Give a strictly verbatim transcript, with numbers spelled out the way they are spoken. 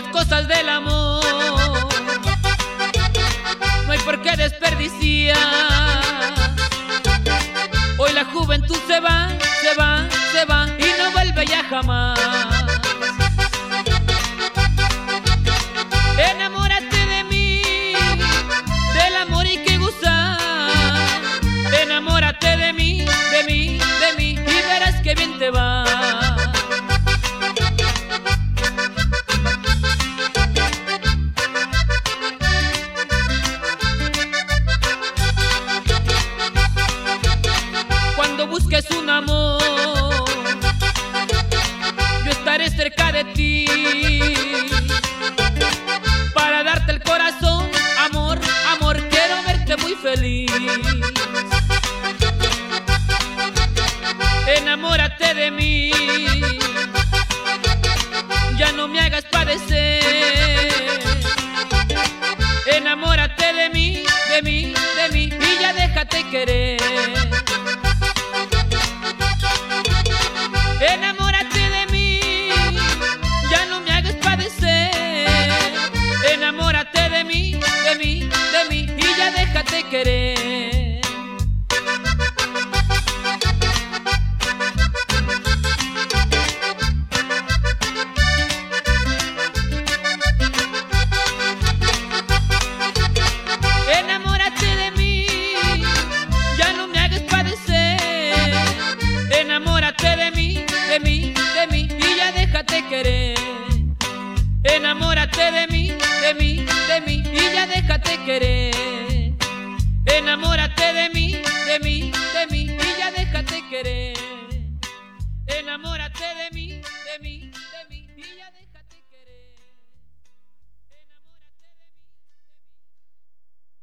cosas del amor no hay por qué desperdiciar. Hoy la juventud se va, se va, se va y no vuelve ya jamás. Enamórate de mí, del amor hay que gozar. Enamórate de mí, de mí, de mí y verás que bien te va. Cuando busques un amor, yo estaré cerca de ti para darte el corazón. Amor, amor, quiero verte muy feliz. Enamórate de mí, ya no me hagas padecer. Enamórate de mí, de mí, de mí y ya déjate querer. Enamórate de mí, ya no me hagas padecer. Enamórate de mí, de mí, de mí y ya déjate querer. Enamórate de mí, ya no me hagas padecer. Enamórate de mí, de mí, de mí y ya déjate querer. Enamórate de mí, de mí, de mí y ya déjate querer. Enamórate de mí, de mí, de mí y ya déjate querer. Enamórate de mí, de mí.